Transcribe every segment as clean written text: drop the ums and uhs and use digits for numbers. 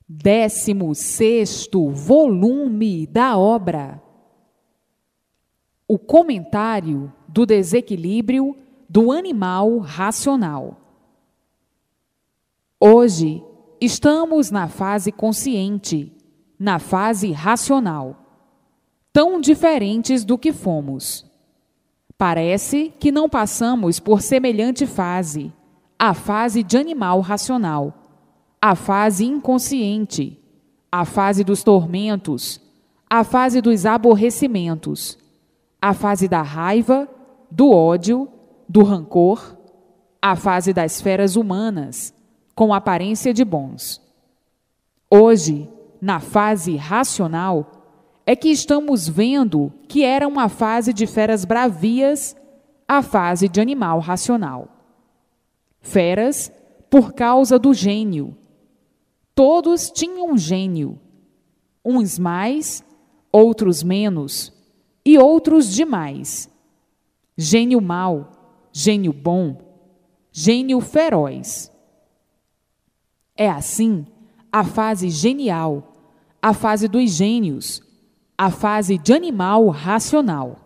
16º volume da obra. O comentário do desequilíbrio do animal racional. Hoje estamos na fase consciente, na fase racional, tão diferentes do que fomos. Parece que não passamos por semelhante fase, a fase de animal racional, a fase inconsciente, a fase dos tormentos, a fase dos aborrecimentos, a fase da raiva, do ódio, do rancor, a fase das esferas humanas, com aparência de bons. Hoje, na fase racional, é que estamos vendo que era uma fase de feras bravias, a fase de animal racional. Feras por causa do gênio. Todos tinham gênio, uns mais, outros menos, e outros demais. Gênio mau, gênio bom, gênio feroz. É assim a fase genial, a fase dos gênios, a fase de animal racional.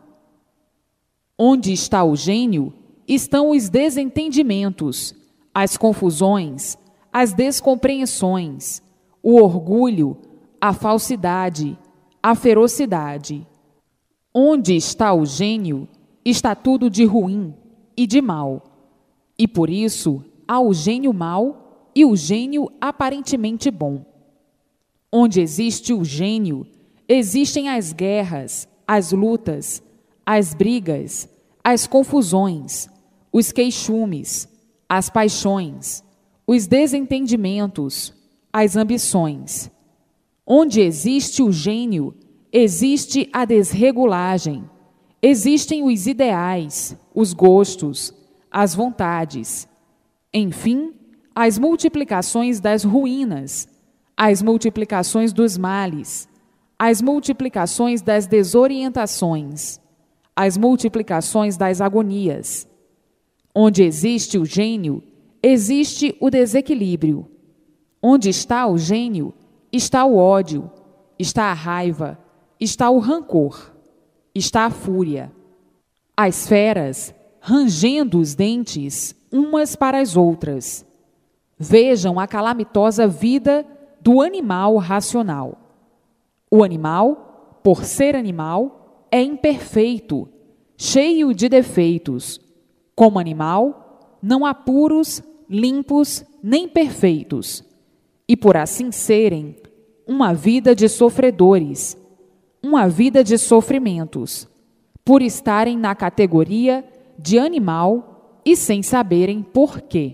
Onde está o gênio, estão os desentendimentos, as confusões, as descompreensões, o orgulho, a falsidade, a ferocidade. Onde está o gênio, está tudo de ruim e de mal. E por isso há o gênio mau e o gênio aparentemente bom. Onde existe o gênio, existem as guerras, as lutas, as brigas, as confusões, os queixumes, as paixões, os desentendimentos, as ambições. Onde existe o gênio, existe a desregulagem, existem os ideais, os gostos, as vontades, enfim, as multiplicações das ruínas, as multiplicações dos males, as multiplicações das desorientações, as multiplicações das agonias. Onde existe o gênio, existe o desequilíbrio. Onde está o gênio, está o ódio, está a raiva, está o rancor, está a fúria. As feras, rangendo os dentes umas para as outras. Vejam a calamitosa vida do animal racional. O animal, por ser animal, é imperfeito, cheio de defeitos. Como animal, não há puros, limpos, nem perfeitos. E por assim serem, uma vida de sofredores, uma vida de sofrimentos, por estarem na categoria de animal e sem saberem por quê.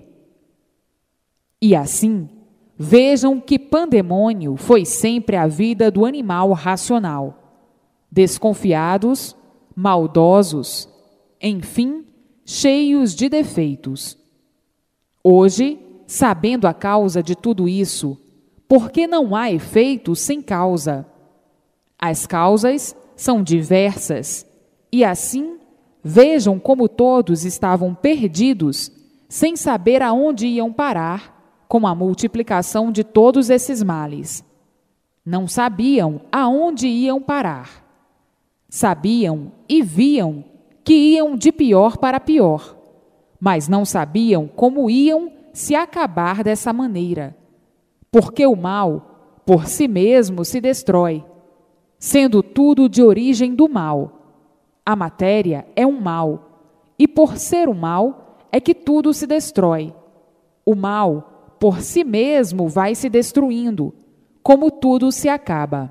E assim, vejam que pandemônio foi sempre a vida do animal racional. Desconfiados, maldosos, enfim, cheios de defeitos. Hoje, sabendo a causa de tudo isso, porque não há efeito sem causa. As causas são diversas, e assim, vejam como todos estavam perdidos, sem saber aonde iam parar, com a multiplicação de todos esses males. Não sabiam aonde iam parar. Sabiam e viam que iam de pior para pior, mas não sabiam como iam se acabar dessa maneira, porque o mal, por si mesmo, se destrói, sendo tudo de origem do mal. A matéria é um mal, e por ser um mal, é que tudo se destrói. O mal, por si mesmo, vai se destruindo, como tudo se acaba.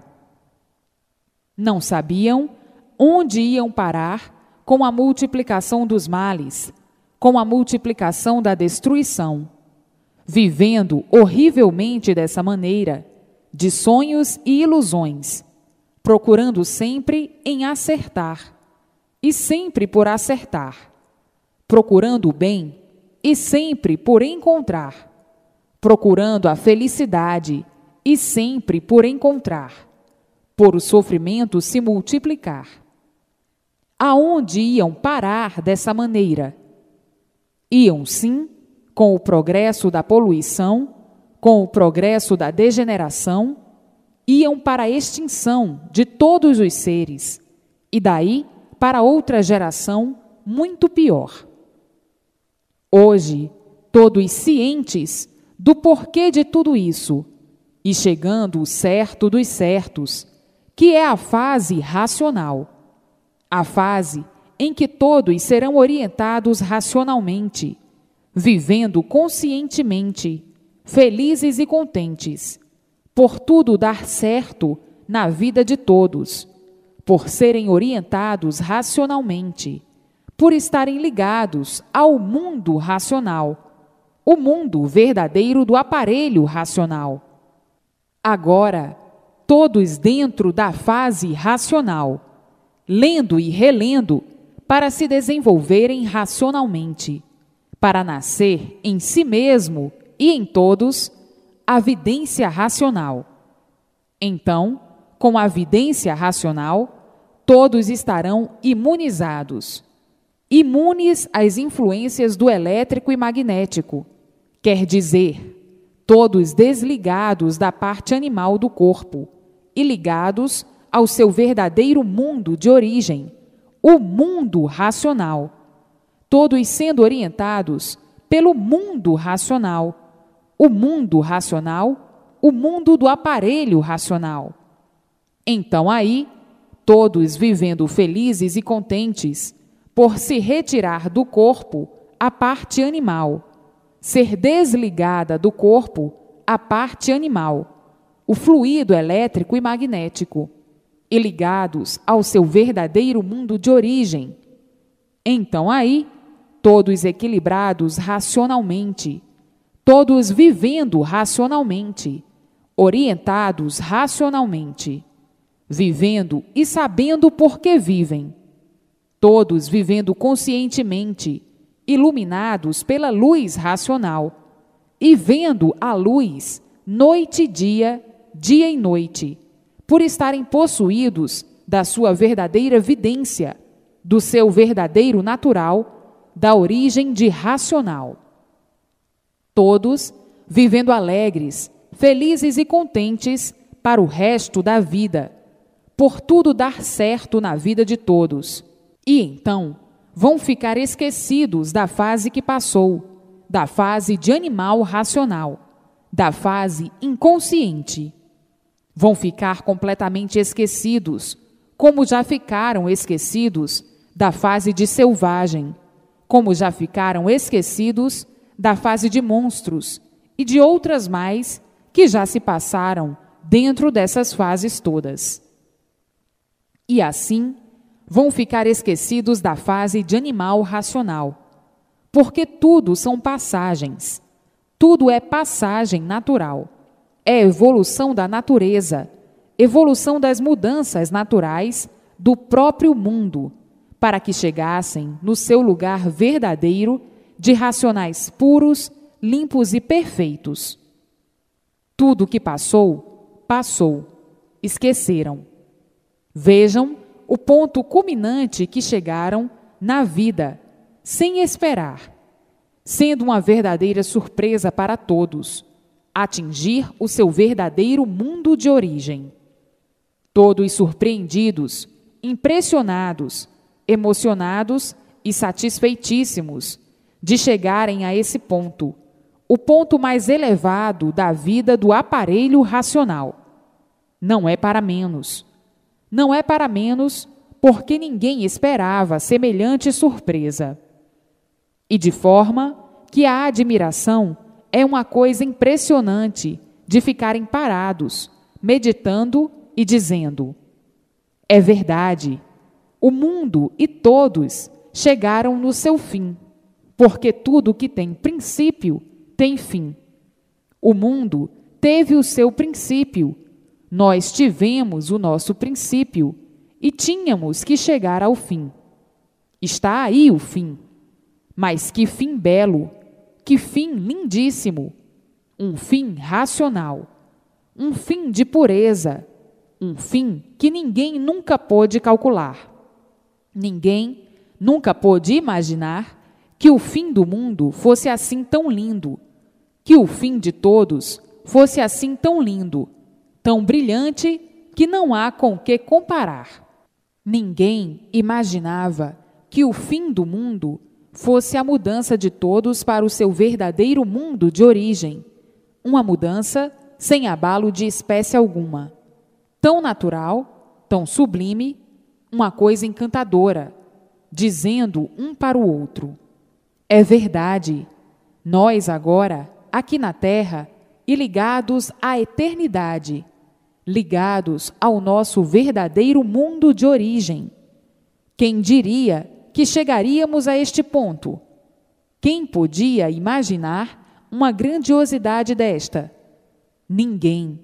Não sabiam onde iam parar com a multiplicação dos males, com a multiplicação da destruição, vivendo horrivelmente dessa maneira, de sonhos e ilusões, procurando sempre em acertar, e sempre por acertar, procurando o bem e sempre por encontrar, procurando a felicidade e sempre por encontrar, por o sofrimento se multiplicar. Aonde iam parar dessa maneira? Iam, sim, com o progresso da poluição, com o progresso da degeneração, iam para a extinção de todos os seres, e daí para outra geração muito pior. Hoje, todos cientes do porquê de tudo isso, e chegando o certo dos certos, que é a fase racional, a fase em que todos serão orientados racionalmente, vivendo conscientemente, felizes e contentes, por tudo dar certo na vida de todos, por serem orientados racionalmente, por estarem ligados ao mundo racional, o mundo verdadeiro do aparelho racional. Agora, todos dentro da fase racional, lendo e relendo para se desenvolverem racionalmente, para nascer em si mesmo e em todos a vidência racional. Então, com a vidência racional, todos estarão imunizados, imunes às influências do elétrico e magnético, quer dizer, todos desligados da parte animal do corpo e ligados ao seu verdadeiro mundo de origem, o mundo racional, todos sendo orientados pelo mundo racional, o mundo do aparelho racional. Então aí, todos vivendo felizes e contentes, por se retirar do corpo a parte animal, ser desligada do corpo a parte animal, o fluido elétrico e magnético, e ligados ao seu verdadeiro mundo de origem. Então aí, todos equilibrados racionalmente, todos vivendo racionalmente, orientados racionalmente, vivendo e sabendo por que vivem, todos vivendo conscientemente, iluminados pela luz racional, e vendo a luz noite e dia, dia e noite, por estarem possuídos da sua verdadeira vidência, do seu verdadeiro natural, da origem de racional. Todos vivendo alegres, felizes e contentes para o resto da vida, por tudo dar certo na vida de todos. E então vão ficar esquecidos da fase que passou, da fase de animal racional, da fase inconsciente. Vão ficar completamente esquecidos, como já ficaram esquecidos da fase de selvagem, como já ficaram esquecidos da fase de monstros e de outras mais que já se passaram dentro dessas fases todas. E assim, vão ficar esquecidos da fase de animal racional, porque tudo são passagens, tudo é passagem natural, é evolução da natureza, evolução das mudanças naturais do próprio mundo, para que chegassem no seu lugar verdadeiro de racionais puros, limpos e perfeitos. Tudo que passou, passou, esqueceram. Vejam o ponto culminante que chegaram na vida, sem esperar, sendo uma verdadeira surpresa para todos, atingir o seu verdadeiro mundo de origem. Todos surpreendidos, impressionados, emocionados e satisfeitíssimos de chegarem a esse ponto, o ponto mais elevado da vida do aparelho racional. Não é para menos. Não é para menos porque ninguém esperava semelhante surpresa. E de forma que a admiração é uma coisa impressionante de ficarem parados, meditando e dizendo: é verdade, o mundo e todos chegaram no seu fim, porque tudo que tem princípio tem fim. O mundo teve o seu princípio, nós tivemos o nosso princípio e tínhamos que chegar ao fim. Está aí o fim. Mas que fim belo, que fim lindíssimo, um fim racional, um fim de pureza, um fim que ninguém nunca pôde calcular. Ninguém nunca pôde imaginar que o fim do mundo fosse assim tão lindo, que o fim de todos fosse assim tão lindo, tão brilhante, que não há com que comparar. Ninguém imaginava que o fim do mundo fosse a mudança de todos para o seu verdadeiro mundo de origem, uma mudança sem abalo de espécie alguma, tão natural, tão sublime, uma coisa encantadora, dizendo um para o outro: é verdade, nós agora, aqui na Terra, e ligados à eternidade, ligados ao nosso verdadeiro mundo de origem. Quem diria que chegaríamos a este ponto? Quem podia imaginar uma grandiosidade desta? Ninguém.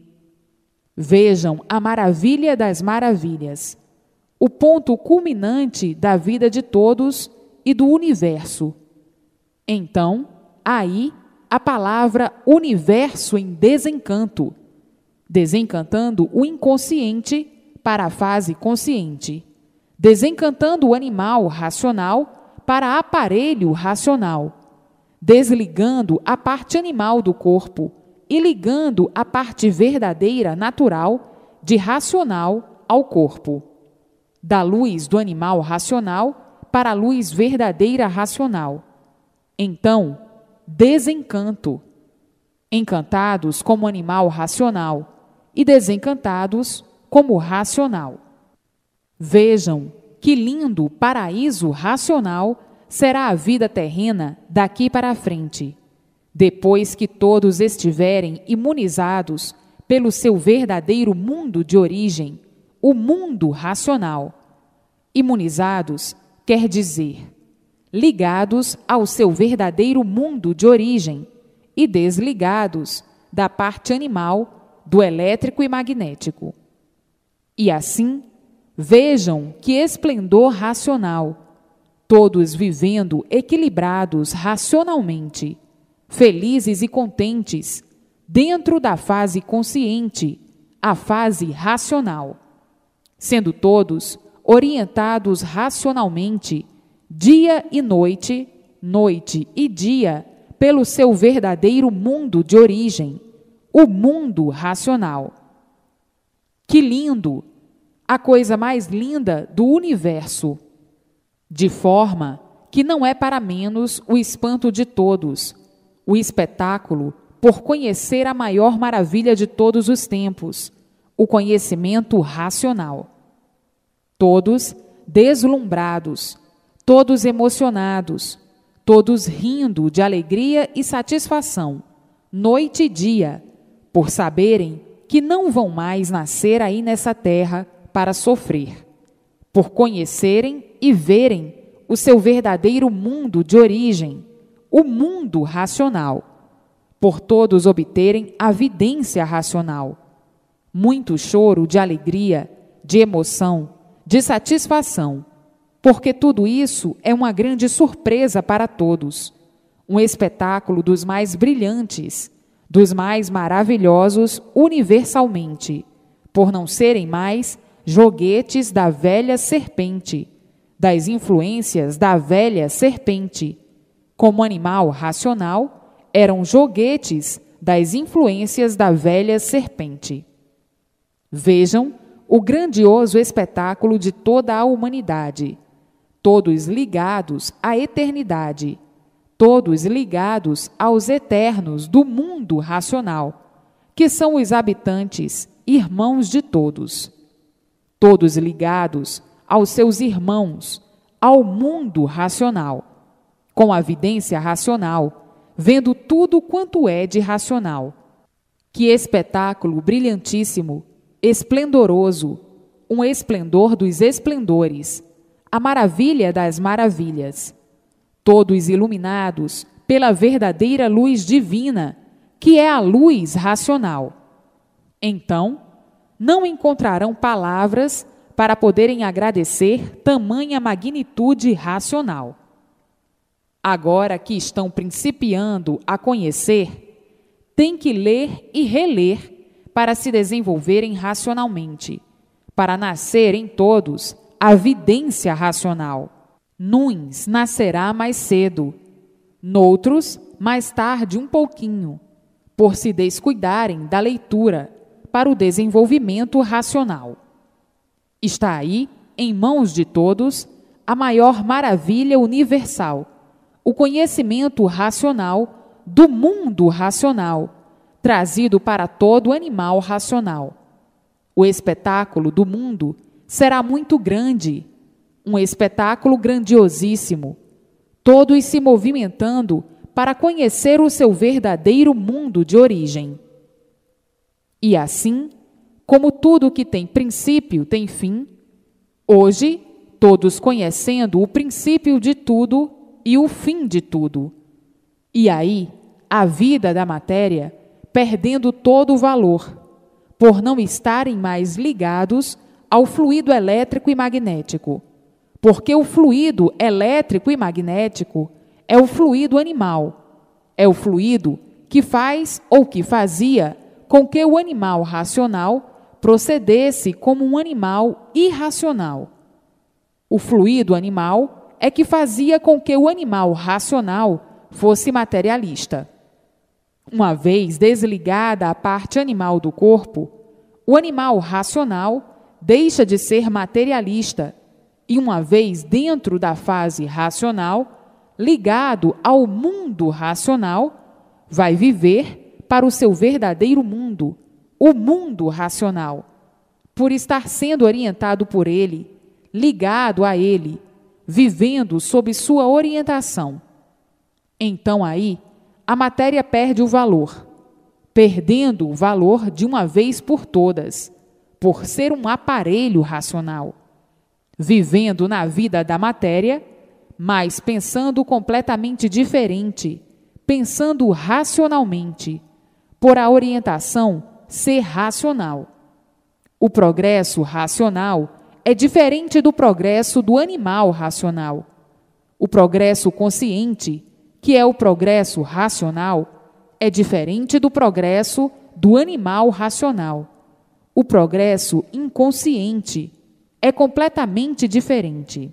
Vejam a maravilha das maravilhas, o ponto culminante da vida de todos e do universo. Então, aí, a palavra universo em desencanto, desencantando o inconsciente para a fase consciente, desencantando o animal racional para aparelho racional, desligando a parte animal do corpo e ligando a parte verdadeira, natural, de racional ao corpo, da luz do animal racional para a luz verdadeira racional. Então, desencanto, encantados como animal racional e desencantados como racional. Vejam que lindo paraíso racional será a vida terrena daqui para a frente, depois que todos estiverem imunizados pelo seu verdadeiro mundo de origem, o mundo racional. Imunizados quer dizer ligados ao seu verdadeiro mundo de origem e desligados da parte animal, do elétrico e magnético. E assim, vejam que esplendor racional, todos vivendo equilibrados racionalmente, felizes e contentes, dentro da fase consciente, a fase racional, sendo todos orientados racionalmente, dia e noite, noite e dia, pelo seu verdadeiro mundo de origem, o mundo racional. Que lindo! A coisa mais linda do universo, de forma que não é para menos o espanto de todos, o espetáculo por conhecer a maior maravilha de todos os tempos, o conhecimento racional. Todos deslumbrados, todos emocionados, todos rindo de alegria e satisfação, noite e dia, por saberem que não vão mais nascer aí nessa terra para sofrer, por conhecerem e verem o seu verdadeiro mundo de origem, o mundo racional, por todos obterem a vidência racional. Muito choro de alegria, de emoção, de satisfação, porque tudo isso é uma grande surpresa para todos, um espetáculo dos mais brilhantes, dos mais maravilhosos universalmente, por não serem mais joguetes da velha serpente, das influências da velha serpente. Como animal racional, eram joguetes das influências da velha serpente. Vejam o grandioso espetáculo de toda a humanidade, todos ligados à eternidade, todos ligados aos eternos do mundo racional, que são os habitantes, irmãos de todos. Todos ligados aos seus irmãos, ao mundo racional, com a vidência racional, vendo tudo quanto é de racional. Que espetáculo brilhantíssimo, esplendoroso, um esplendor dos esplendores, a maravilha das maravilhas, todos iluminados pela verdadeira luz divina, que é a luz racional. Então, não encontrarão palavras para poderem agradecer tamanha magnitude racional. Agora que estão principiando a conhecer, têm que ler e reler para se desenvolverem racionalmente, para nascer em todos a vidência racional. Nuns nascerá mais cedo, noutros mais tarde um pouquinho, por se descuidarem da leitura para o desenvolvimento racional. Está aí, em mãos de todos, a maior maravilha universal, o conhecimento racional do mundo racional, trazido para todo animal racional. O espetáculo do mundo será muito grande, um espetáculo grandiosíssimo, todos se movimentando para conhecer o seu verdadeiro mundo de origem. E assim, como tudo que tem princípio tem fim, hoje, todos conhecendo o princípio de tudo e o fim de tudo. E aí, a vida da matéria perdendo todo o valor, por não estarem mais ligados ao fluido elétrico e magnético, porque o fluido elétrico e magnético é o fluido animal, é o fluido que faz ou que fazia com que o animal racional procedesse como um animal irracional. O fluido animal é que fazia com que o animal racional fosse materialista. Uma vez desligada a parte animal do corpo, o animal racional deixa de ser materialista e, uma vez dentro da fase racional, ligado ao mundo racional, vai viver para o seu verdadeiro mundo, o mundo racional, por estar sendo orientado por ele, ligado a ele, vivendo sob sua orientação. Então aí, a matéria perde o valor, perdendo o valor de uma vez por todas, por ser um aparelho racional, vivendo na vida da matéria, mas pensando completamente diferente, pensando racionalmente, por a orientação ser racional. O progresso racional é diferente do progresso do animal racional. O progresso consciente, que é o progresso racional, é diferente do progresso do animal racional. O progresso inconsciente é completamente diferente.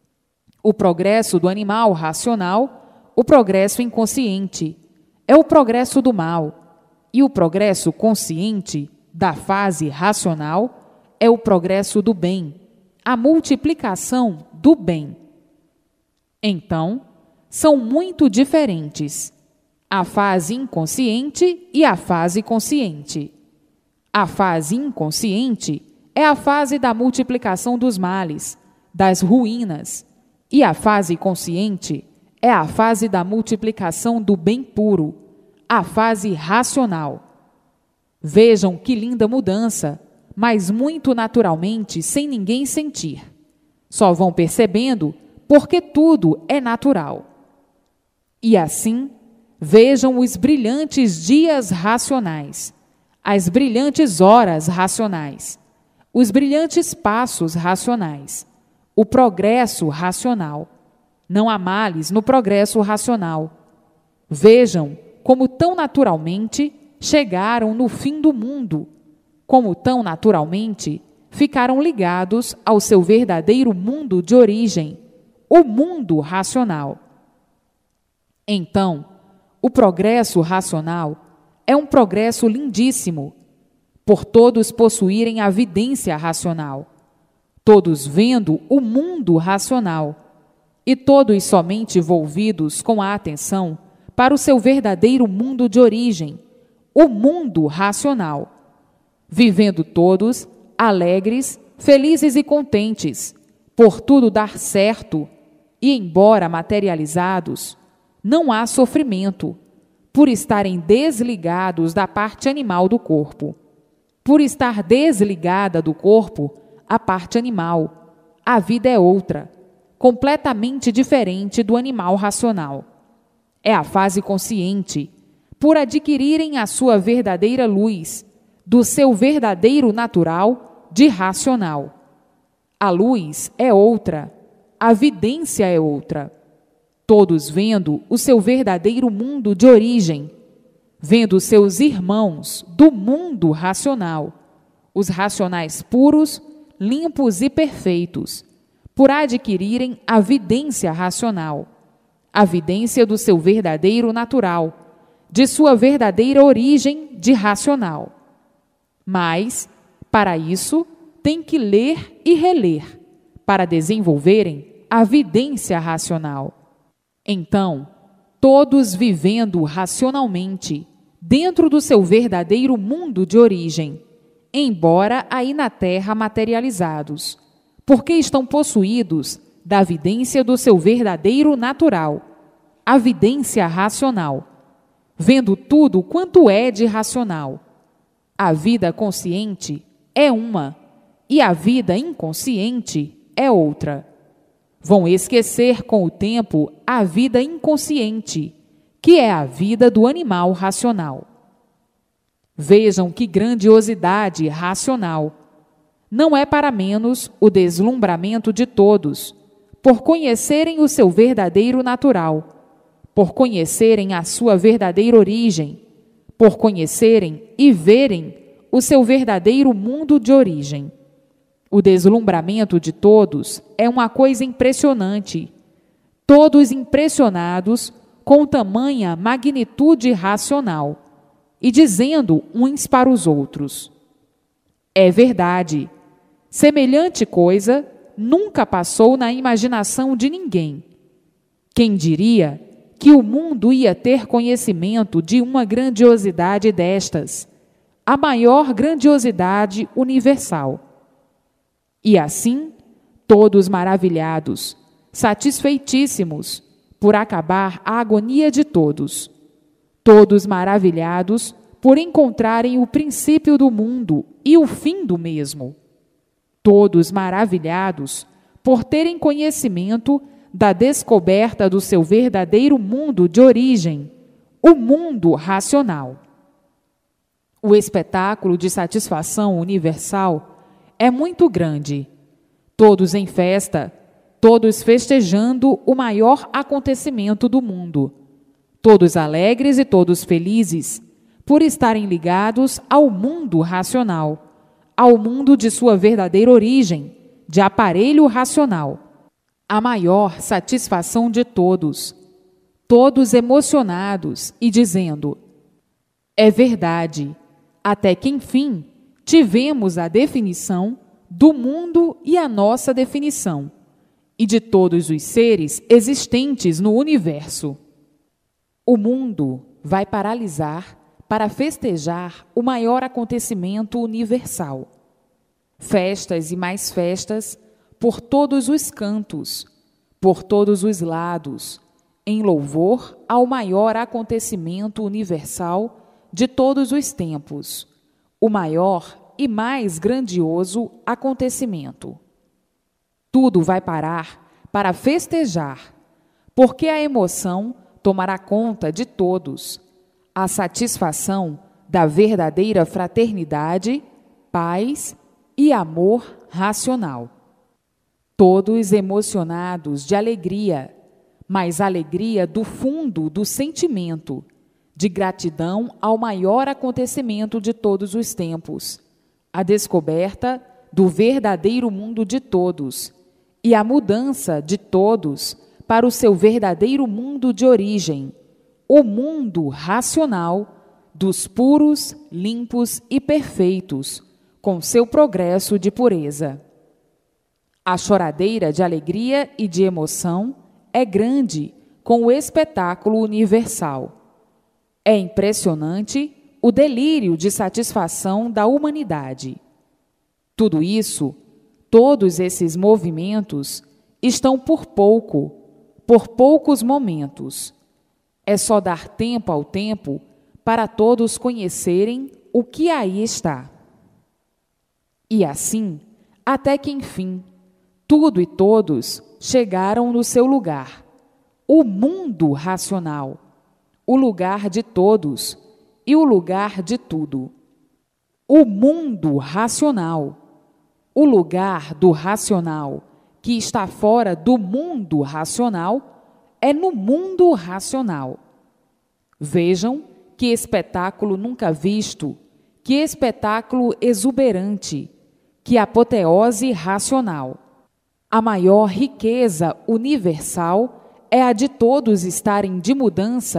O progresso do animal racional, o progresso inconsciente, é o progresso do mal, e o progresso consciente da fase racional é o progresso do bem, a multiplicação do bem. Então, são muito diferentes a fase inconsciente e a fase consciente. A fase inconsciente é a fase da multiplicação dos males, das ruínas, e a fase consciente é a fase da multiplicação do bem puro, a fase racional. Vejam que linda mudança, mas muito naturalmente, sem ninguém sentir. Só vão percebendo porque tudo é natural. E assim, vejam os brilhantes dias racionais, as brilhantes horas racionais, os brilhantes passos racionais, o progresso racional. Não há males no progresso racional. Vejam como tão naturalmente chegaram no fim do mundo, como tão naturalmente ficaram ligados ao seu verdadeiro mundo de origem, o mundo racional. Então, o progresso racional é um progresso lindíssimo, por todos possuírem a vidência racional, todos vendo o mundo racional, e todos somente volvidos com a atenção para o seu verdadeiro mundo de origem, o mundo racional, vivendo todos alegres, felizes e contentes, por tudo dar certo, e embora materializados, não há sofrimento, por estarem desligados da parte animal do corpo. Por estar desligada do corpo, a parte animal, a vida é outra, completamente diferente do animal racional. É a fase consciente, por adquirirem a sua verdadeira luz, do seu verdadeiro natural de racional. A luz é outra, a vidência é outra. Todos vendo o seu verdadeiro mundo de origem, vendo seus irmãos do mundo racional, os racionais puros, limpos e perfeitos, por adquirirem a vidência racional, a vidência do seu verdadeiro natural, de sua verdadeira origem de racional. Mas, para isso, tem que ler e reler, para desenvolverem a vidência racional. Então, todos vivendo racionalmente, dentro do seu verdadeiro mundo de origem, embora aí na Terra materializados, porque estão possuídos da vidência do seu verdadeiro natural, a vidência racional, vendo tudo quanto é de racional. A vida consciente é uma e a vida inconsciente é outra. Vão esquecer com o tempo a vida inconsciente, que é a vida do animal racional. Vejam que grandiosidade racional! Não é para menos o deslumbramento de todos, por conhecerem o seu verdadeiro natural, por conhecerem a sua verdadeira origem, por conhecerem e verem o seu verdadeiro mundo de origem. O deslumbramento de todos é uma coisa impressionante. Todos impressionados com tamanha magnitude racional e dizendo uns para os outros: é verdade, semelhante coisa nunca passou na imaginação de ninguém. Quem diria que o mundo ia ter conhecimento de uma grandiosidade destas, a maior grandiosidade universal? E assim, todos maravilhados, satisfeitíssimos, por acabar a agonia de todos. Todos maravilhados por encontrarem o princípio do mundo e o fim do mesmo. Todos maravilhados por terem conhecimento da descoberta do seu verdadeiro mundo de origem, o mundo racional. O espetáculo de satisfação universal é muito grande. Todos em festa, todos festejando o maior acontecimento do mundo. Todos alegres e todos felizes, por estarem ligados ao mundo racional, ao mundo de sua verdadeira origem, de aparelho racional. A maior satisfação de todos, todos emocionados e dizendo: é verdade, até que enfim tivemos a definição do mundo e a nossa definição, e de todos os seres existentes no universo. O mundo vai paralisar para festejar o maior acontecimento universal. Festas e mais festas por todos os cantos, por todos os lados, em louvor ao maior acontecimento universal de todos os tempos, o maior e mais grandioso acontecimento. Tudo vai parar para festejar, porque a emoção tomará conta de todos, a satisfação da verdadeira fraternidade, paz e amor racional. Todos emocionados de alegria, mas alegria do fundo do sentimento, de gratidão ao maior acontecimento de todos os tempos, a descoberta do verdadeiro mundo de todos e a mudança de todos para o seu verdadeiro mundo de origem, o mundo racional dos puros, limpos e perfeitos, com seu progresso de pureza. A choradeira de alegria e de emoção é grande com o espetáculo universal. É impressionante o delírio de satisfação da humanidade. Tudo isso, todos esses movimentos, estão por poucos momentos. É só dar tempo ao tempo para todos conhecerem o que aí está. E assim, até que enfim, tudo e todos chegaram no seu lugar, o mundo racional, o lugar de todos e o lugar de tudo. O mundo racional, o lugar do racional, que está fora do mundo racional, é no mundo racional. Vejam que espetáculo nunca visto, que espetáculo exuberante, que apoteose racional. A maior riqueza universal é a de todos estarem de mudança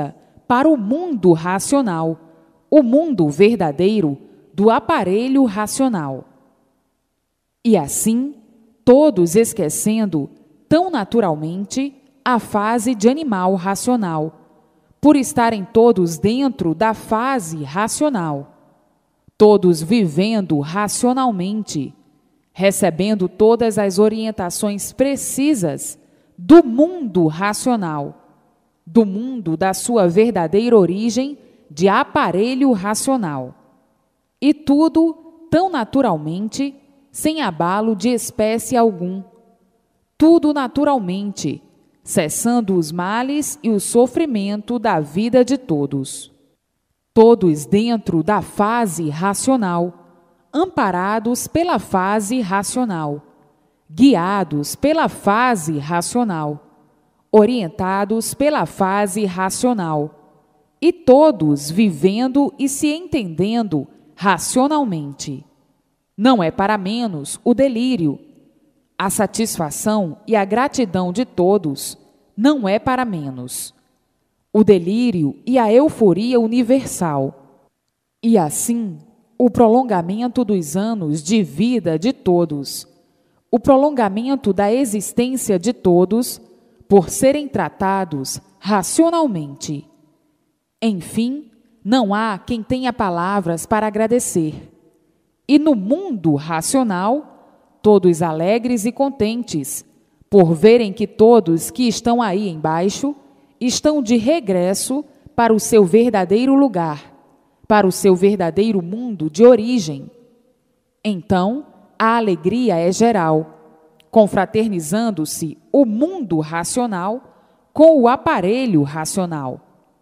para o mundo racional, o mundo verdadeiro do aparelho racional. E assim, todos esquecendo tão naturalmente a fase de animal racional, por estarem todos dentro da fase racional, todos vivendo racionalmente, recebendo todas as orientações precisas do mundo racional, do mundo da sua verdadeira origem de aparelho racional, e tudo tão naturalmente, sem abalo de espécie algum, tudo naturalmente, cessando os males e o sofrimento da vida de todos. Todos dentro da fase racional, amparados pela fase racional, guiados pela fase racional, orientados pela fase racional, e todos vivendo e se entendendo racionalmente. Não é para menos o delírio. A satisfação e a gratidão de todos não é para menos. O delírio e a euforia universal. E assim, o prolongamento dos anos de vida de todos, o prolongamento da existência de todos, por serem tratados racionalmente. Enfim, não há quem tenha palavras para agradecer. E no mundo racional, todos alegres e contentes, por verem que todos que estão aí embaixo estão de regresso para o seu verdadeiro lugar, para o seu verdadeiro mundo de origem. Então, a alegria é geral, confraternizando-se o mundo racional com o aparelho racional.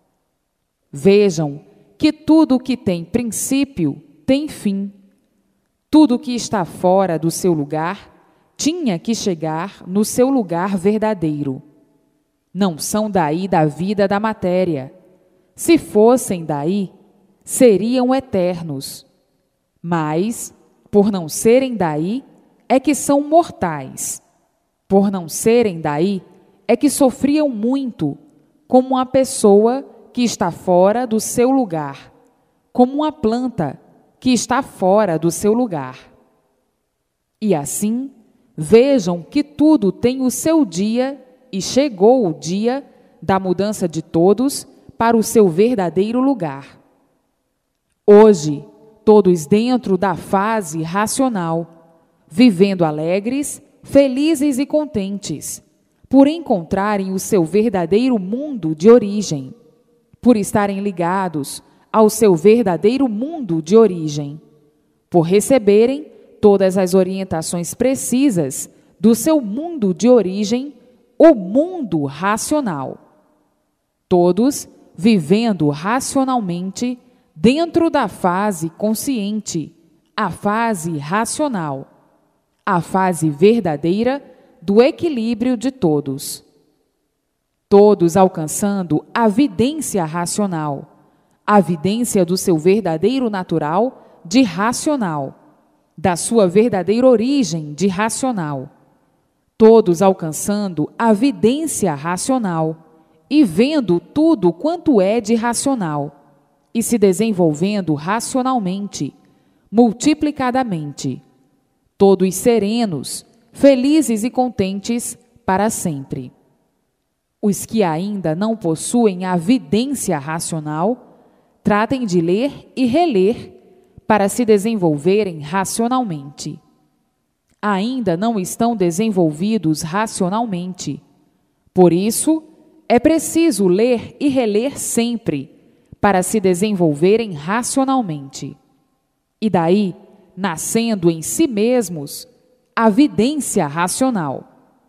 Vejam que tudo que tem princípio tem fim. Tudo que está fora do seu lugar tinha que chegar no seu lugar verdadeiro. Não são daí da vida da matéria. Se fossem daí, seriam eternos. Mas, por não serem daí, é que são mortais. Por não serem daí, é que sofriam muito, como uma pessoa que está fora do seu lugar, como uma planta que está fora do seu lugar. E assim, vejam que tudo tem o seu dia e chegou o dia da mudança de todos para o seu verdadeiro lugar. Hoje, todos dentro da fase racional, vivendo alegres, felizes e contentes, por encontrarem o seu verdadeiro mundo de origem, por estarem ligados ao seu verdadeiro mundo de origem, por receberem todas as orientações precisas do seu mundo de origem, o mundo racional. Todos vivendo racionalmente dentro da fase consciente, a fase racional, a fase verdadeira do equilíbrio de todos. Todos alcançando a vidência racional, a vidência do seu verdadeiro natural de racional, da sua verdadeira origem de racional. Todos alcançando a vidência racional e vendo tudo quanto é de racional e se desenvolvendo racionalmente, multiplicadamente. Todos serenos, felizes e contentes para sempre. Os que ainda não possuem a vidência racional, tratem de ler e reler para se desenvolverem racionalmente. Ainda não estão desenvolvidos racionalmente. Por isso, é preciso ler e reler sempre para se desenvolverem racionalmente. E daí, nascendo em si mesmos, a vidência racional.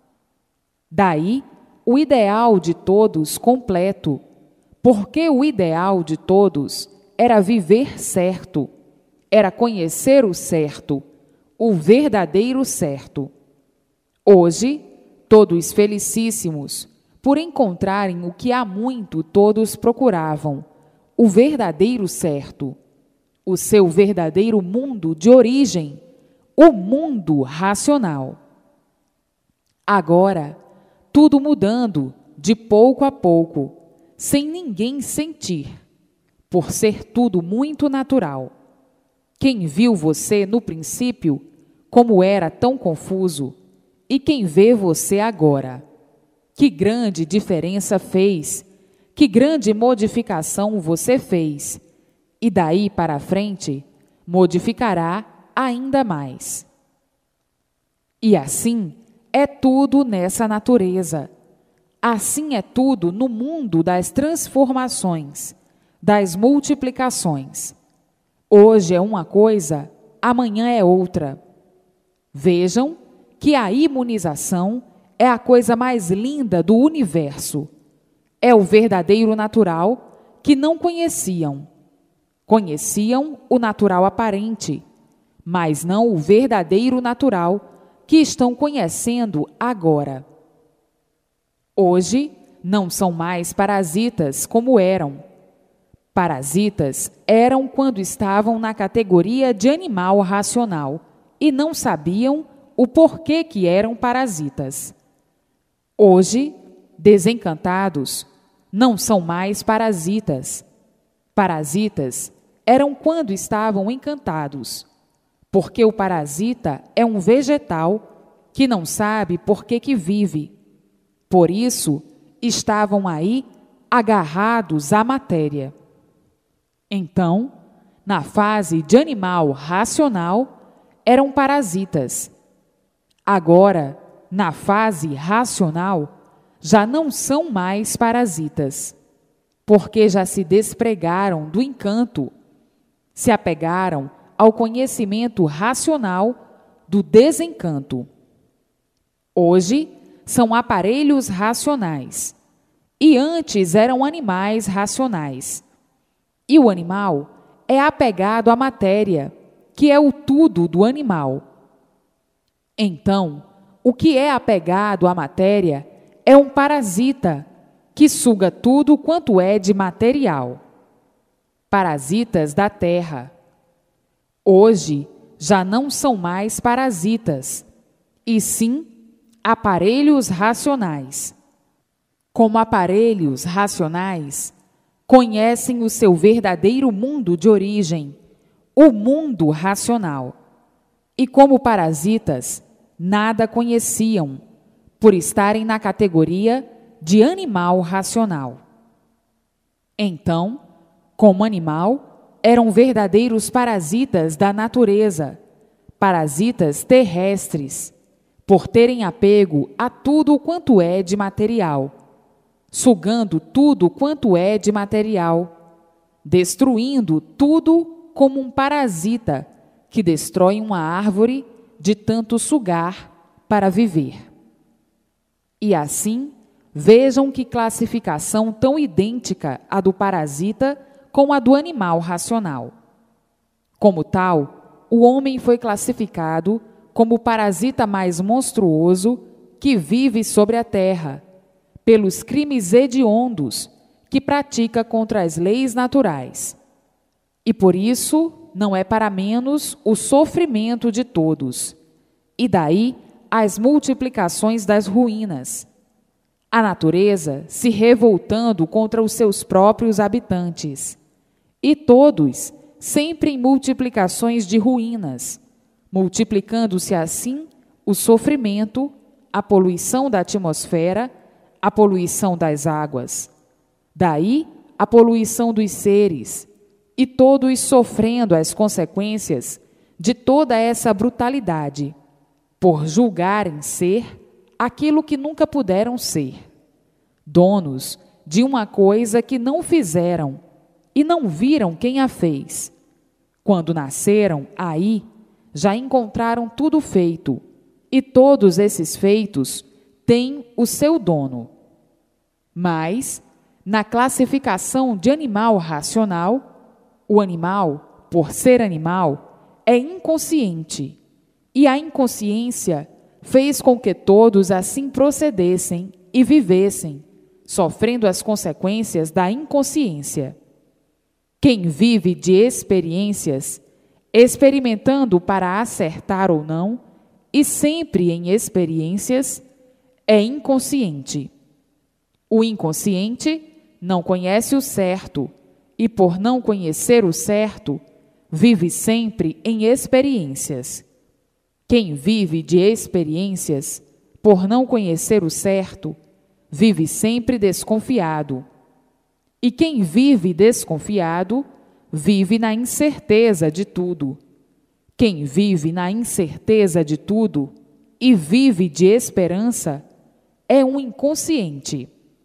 Daí, o ideal de todos completo, porque o ideal de todos era viver certo, era conhecer o certo, o verdadeiro certo. Hoje, todos felicíssimos, por encontrarem o que há muito todos procuravam, o verdadeiro certo, o seu verdadeiro mundo de origem, o mundo racional. Agora, tudo mudando, de pouco a pouco, sem ninguém sentir, por ser tudo muito natural. Quem viu você no princípio, como era tão confuso, e quem vê você agora? Que grande diferença fez, que grande modificação você fez, e daí para frente modificará ainda mais. E assim é tudo nessa natureza. Assim é tudo no mundo das transformações, das multiplicações. Hoje é uma coisa, amanhã é outra. Vejam que a imunização é a coisa mais linda do universo. É o verdadeiro natural que não conheciam. Conheciam o natural aparente, mas não o verdadeiro natural que estão conhecendo agora. Hoje não são mais parasitas como eram. Parasitas eram quando estavam na categoria de animal racional e não sabiam o porquê que eram parasitas. Hoje, desencantados, não são mais parasitas. Parasitas eram quando estavam encantados, porque o parasita é um vegetal que não sabe por que vive. Por isso, estavam aí agarrados à matéria. Então, na fase de animal racional, eram parasitas. Agora, na fase racional, já não são mais parasitas, porque já se despregaram do encanto, se apegaram ao conhecimento racional do desencanto. Hoje, são aparelhos racionais, e antes eram animais racionais. E o animal é apegado à matéria, que é o tudo do animal. Então, o que é apegado à matéria é um parasita, que suga tudo quanto é de material. Parasitas da terra. Hoje, já não são mais parasitas, e sim aparelhos racionais. Como aparelhos racionais, conhecem o seu verdadeiro mundo de origem, o mundo racional. E como parasitas, nada conheciam, por estarem na categoria de animal racional. Então, como animal, eram verdadeiros parasitas da natureza, parasitas terrestres, por terem apego a tudo quanto é de material, sugando tudo quanto é de material, destruindo tudo como um parasita que destrói uma árvore de tanto sugar para viver. E assim, vejam que classificação tão idêntica a do parasita com a do animal racional. Como tal, o homem foi classificado como o parasita mais monstruoso que vive sobre a terra, pelos crimes hediondos que pratica contra as leis naturais. E por isso não é para menos o sofrimento de todos, e daí as multiplicações das ruínas. A natureza se revoltando contra os seus próprios habitantes, e todos sempre em multiplicações de ruínas, multiplicando-se assim o sofrimento, a poluição da atmosfera, a poluição das águas, daí a poluição dos seres, e todos sofrendo as consequências de toda essa brutalidade, por julgarem ser aquilo que nunca puderam ser, donos de uma coisa que não fizeram e não viram quem a fez. Quando nasceram, aí já encontraram tudo feito, e todos esses feitos têm o seu dono. Mas, na classificação de animal racional, o animal, por ser animal, é inconsciente, e a inconsciência fez com que todos assim procedessem e vivessem, sofrendo as consequências da inconsciência. Quem vive de experiências, experimentando para acertar ou não, e sempre em experiências, é inconsciente. O inconsciente não conhece o certo, e por não conhecer o certo, vive sempre em experiências. Quem vive de experiências, por não conhecer o certo, vive sempre desconfiado. E quem vive desconfiado, vive na incerteza de tudo. Quem vive na incerteza de tudo e vive de esperança, é um inconsciente.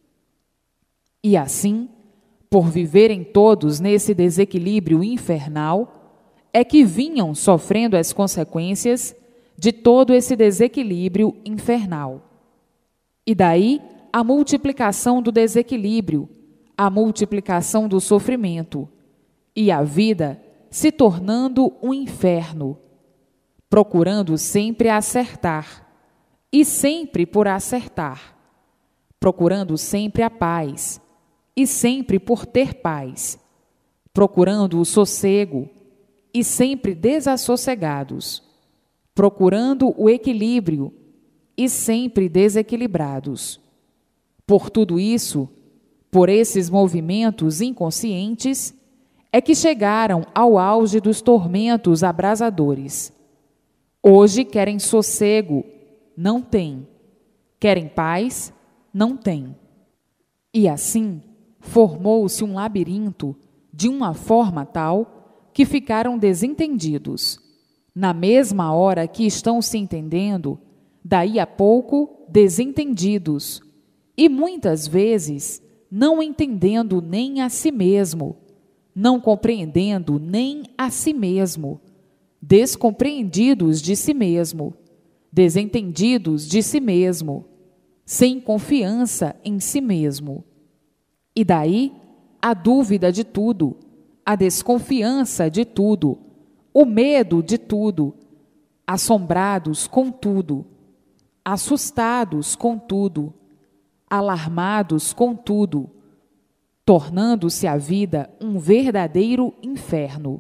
E assim, por viverem todos nesse desequilíbrio infernal, é que vinham sofrendo as consequências de todo esse desequilíbrio infernal. E daí a multiplicação do desequilíbrio, a multiplicação do sofrimento, e a vida se tornando um inferno, procurando sempre acertar, e sempre por acertar, procurando sempre a paz, e sempre por ter paz, procurando o sossego, e sempre desassossegados, procurando o equilíbrio, e sempre desequilibrados. Por tudo isso, por esses movimentos inconscientes, é que chegaram ao auge dos tormentos abrasadores. Hoje querem sossego, não têm. Querem paz, não têm. E assim, formou-se um labirinto de uma forma tal que ficaram desentendidos. Na mesma hora que estão se entendendo, daí a pouco desentendidos, e muitas vezes não entendendo nem a si mesmo, não compreendendo nem a si mesmo, descompreendidos de si mesmo, desentendidos de si mesmo, sem confiança em si mesmo. E daí a dúvida de tudo, a desconfiança de tudo, o medo de tudo, assombrados com tudo, assustados com tudo, alarmados com tudo, tornando-se a vida um verdadeiro inferno.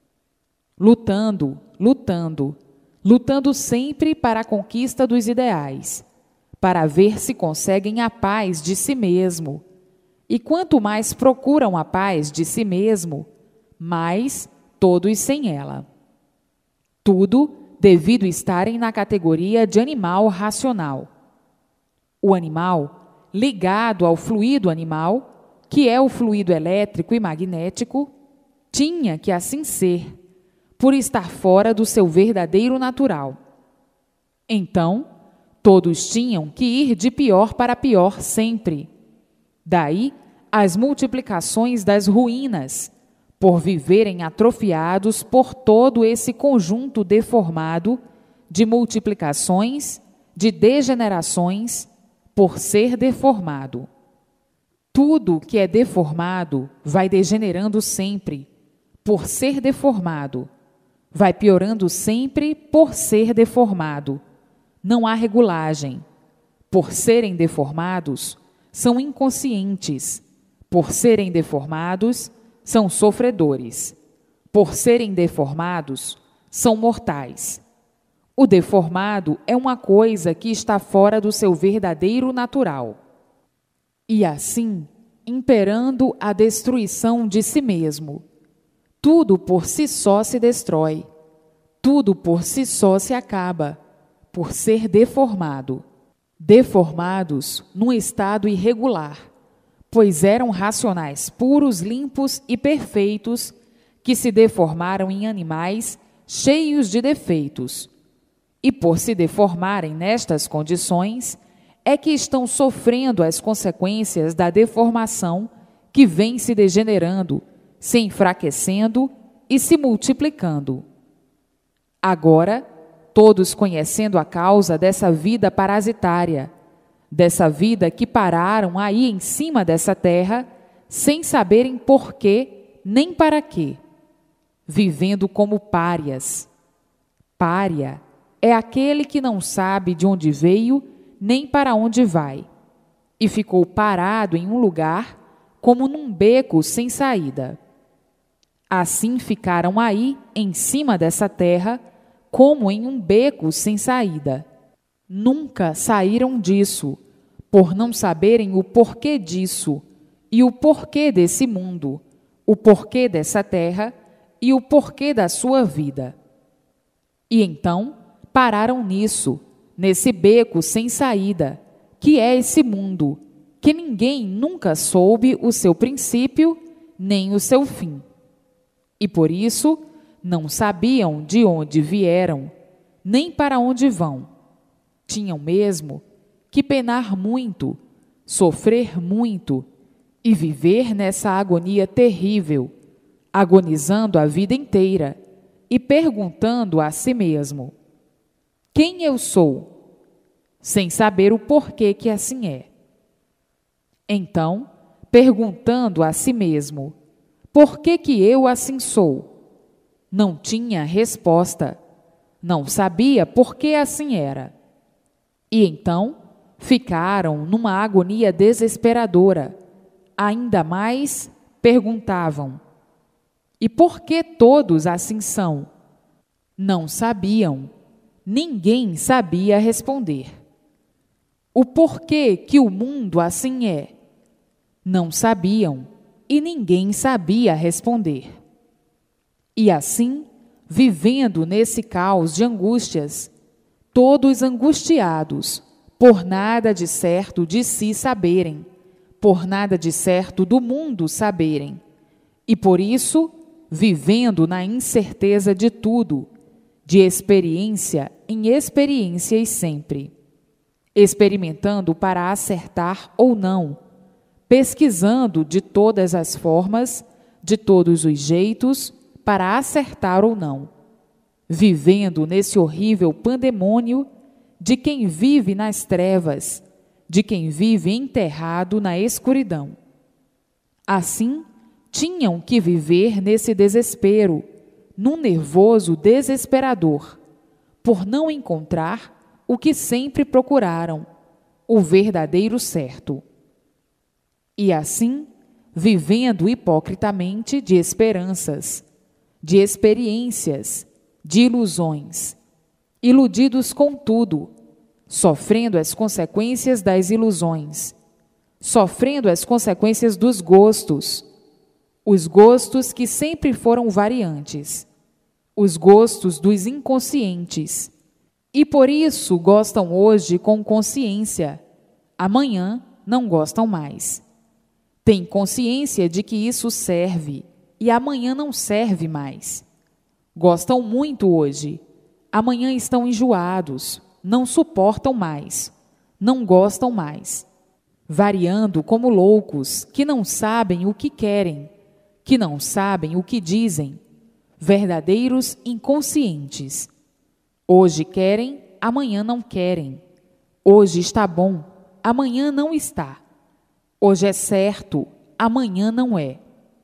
Lutando, lutando, lutando sempre para a conquista dos ideais, para ver se conseguem a paz de si mesmo. E quanto mais procuram a paz de si mesmo, mais todos sem ela. Tudo devido estarem na categoria de animal racional. O animal, ligado ao fluido animal, que é o fluido elétrico e magnético, tinha que assim ser, por estar fora do seu verdadeiro natural. Então, todos tinham que ir de pior para pior sempre. Daí as multiplicações das ruínas, por viverem atrofiados por todo esse conjunto deformado de multiplicações, de degenerações, por ser deformado. Tudo que é deformado vai degenerando sempre, por ser deformado. Vai piorando sempre por ser deformado. Não há regulagem. Por serem deformados, são inconscientes. Por serem deformados, são sofredores. Por serem deformados, são mortais. O deformado é uma coisa que está fora do seu verdadeiro natural. E assim, imperando a destruição de si mesmo. Tudo por si só se destrói. Tudo por si só se acaba, por ser deformado. Deformados num estado irregular, pois eram racionais puros, limpos e perfeitos, que se deformaram em animais cheios de defeitos. E por se deformarem nestas condições, é que estão sofrendo as consequências da deformação que vem se degenerando, se enfraquecendo e se multiplicando. Agora, todos conhecendo a causa dessa vida parasitária, dessa vida que pararam aí em cima dessa terra, sem saberem por quê nem para quê, vivendo como párias. Pária é aquele que não sabe de onde veio nem para onde vai, e ficou parado em um lugar como num beco sem saída. Assim ficaram aí, em cima dessa terra, como em um beco sem saída. Nunca saíram disso, por não saberem o porquê disso, e o porquê desse mundo, o porquê dessa terra e o porquê da sua vida. E então pararam nisso, nesse beco sem saída, que é esse mundo, que ninguém nunca soube o seu princípio nem o seu fim. E por isso não sabiam de onde vieram, nem para onde vão. Tinham mesmo que penar muito, sofrer muito e viver nessa agonia terrível, agonizando a vida inteira e perguntando a si mesmo: quem eu sou? Sem saber o porquê que assim é. Então, perguntando a si mesmo: por que que eu assim sou? Não tinha resposta, não sabia por que assim era. E então ficaram numa agonia desesperadora. Ainda mais perguntavam: e por que todos assim são? Não sabiam, ninguém sabia responder. O porquê que o mundo assim é? Não sabiam e ninguém sabia responder. E assim, vivendo nesse caos de angústias, todos angustiados, por nada de certo de si saberem, por nada de certo do mundo saberem, e por isso, vivendo na incerteza de tudo, de experiência em experiências sempre, experimentando para acertar ou não, pesquisando de todas as formas, de todos os jeitos, para acertar ou não, vivendo nesse horrível pandemônio de quem vive nas trevas, de quem vive enterrado na escuridão. Assim, tinham que viver nesse desespero, num nervoso desesperador, por não encontrar o que sempre procuraram, o verdadeiro certo. E assim, vivendo hipocritamente de esperanças, de experiências, de ilusões, iludidos com tudo, sofrendo as consequências das ilusões, sofrendo as consequências dos gostos, os gostos que sempre foram variantes, os gostos dos inconscientes, e por isso gostam hoje com consciência, amanhã não gostam mais. Têm consciência de que isso serve, e amanhã não serve mais. Gostam muito hoje, amanhã estão enjoados, não suportam mais, não gostam mais. Variando como loucos, que não sabem o que querem, que não sabem o que dizem, verdadeiros inconscientes. Hoje querem, amanhã não querem. Hoje está bom, amanhã não está. Hoje é certo, amanhã não é.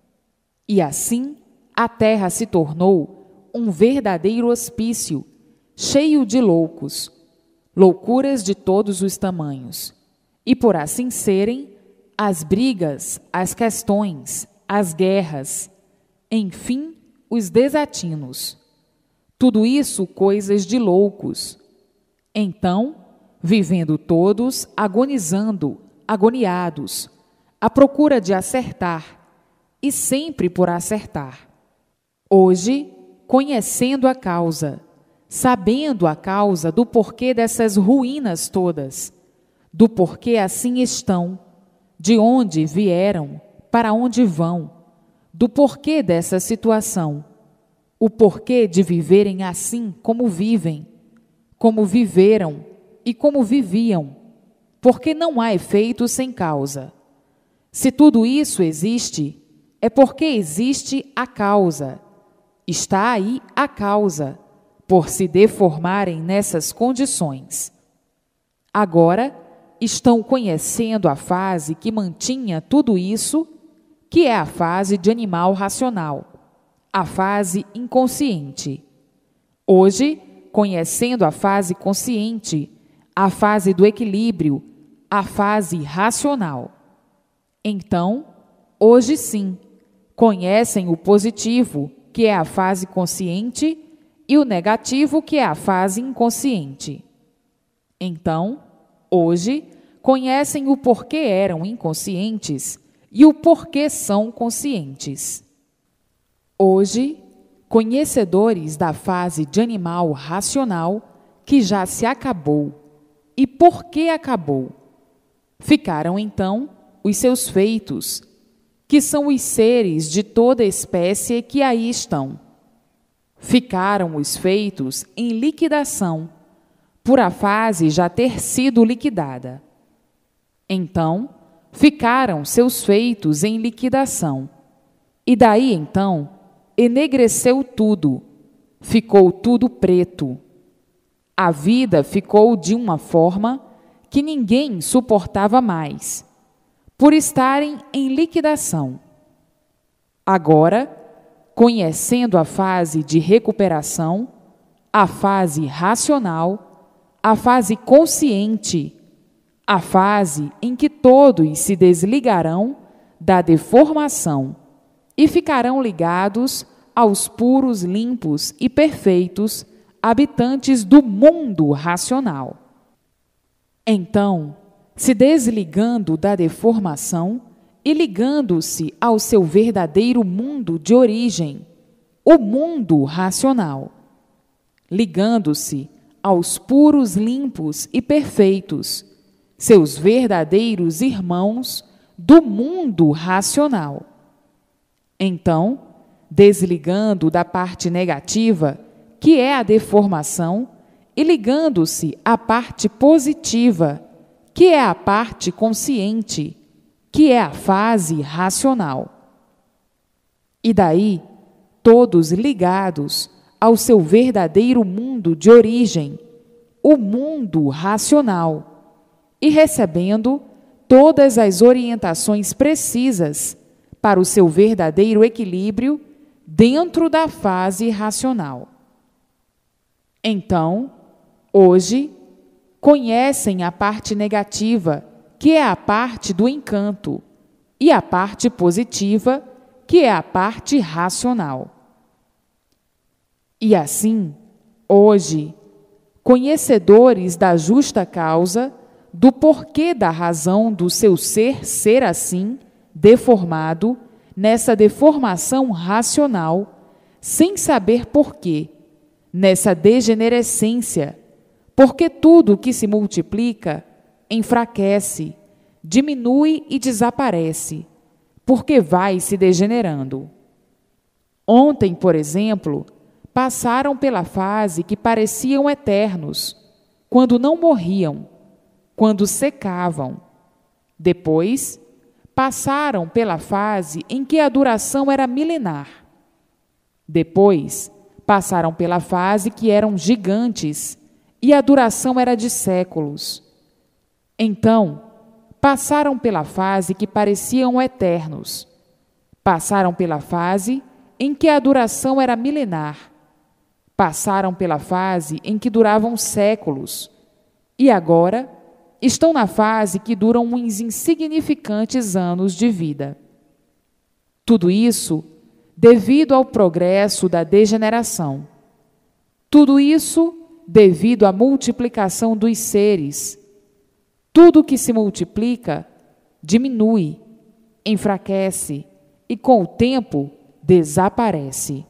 E assim, a terra se tornou um verdadeiro hospício, cheio de loucos, loucuras de todos os tamanhos. E por assim serem, as brigas, as questões, as guerras, enfim, os desatinos. Tudo isso coisas de loucos. Então, vivendo todos, agonizando, agoniados, à procura de acertar, e sempre por acertar. Hoje, conhecendo a causa, sabendo a causa do porquê dessas ruínas todas, do porquê assim estão, de onde vieram, para onde vão, do porquê dessa situação, o porquê de viverem assim como vivem, como viveram e como viviam, porque não há efeito sem causa. Se tudo isso existe, é porque existe a causa. Está aí a causa, por se deformarem nessas condições. Agora, estão conhecendo a fase que mantinha tudo isso, que é a fase de animal racional, a fase inconsciente. Hoje, conhecendo a fase consciente, a fase do equilíbrio, a fase racional. Então, hoje sim, conhecem o positivo, que é a fase consciente, e o negativo, que é a fase inconsciente. Então, hoje, conhecem o porquê eram inconscientes e o porquê são conscientes. Hoje, conhecedores da fase de animal racional que já se acabou e por que acabou, ficaram então os seus feitos, que são os seres de toda espécie que aí estão. Ficaram os feitos em liquidação, por a fase já ter sido liquidada. Então, ficaram seus feitos em liquidação, e daí então enegreceu tudo, ficou tudo preto. A vida ficou de uma forma que ninguém suportava mais, por estarem em liquidação. Agora, conhecendo a fase de recuperação, a fase racional, a fase consciente, a fase em que todos se desligarão da deformação e ficarão ligados aos puros, limpos e perfeitos habitantes do mundo racional. Então, se desligando da deformação e ligando-se ao seu verdadeiro mundo de origem, o mundo racional, ligando-se aos puros, limpos e perfeitos, seus verdadeiros irmãos do mundo racional. Então, desligando da parte negativa, que é a deformação, e ligando-se à parte positiva, que é a parte consciente, que é a fase racional. E daí, todos ligados ao seu verdadeiro mundo de origem, o mundo racional, e recebendo todas as orientações precisas para o seu verdadeiro equilíbrio dentro da fase racional. Então, hoje, conhecem a parte negativa, que é a parte do encanto, e a parte positiva, que é a parte racional. E assim, hoje, conhecedores da justa causa, do porquê da razão do seu ser assim, deformado, nessa deformação racional, sem saber porquê, nessa degenerescência, porque tudo que se multiplica enfraquece, diminui e desaparece, porque vai se degenerando. Ontem, por exemplo, passaram pela fase que pareciam eternos, quando não morriam, quando secavam. Depois, passaram pela fase em que a duração era milenar. Depois, passaram pela fase que eram gigantes e a duração era de séculos. Então, passaram pela fase que pareciam eternos. Passaram pela fase em que a duração era milenar. Passaram pela fase em que duravam séculos. E agora estão na fase que duram uns insignificantes anos de vida. Tudo isso devido ao progresso da degeneração. Tudo isso devido à multiplicação dos seres. Tudo que se multiplica diminui, enfraquece e, com o tempo, desaparece.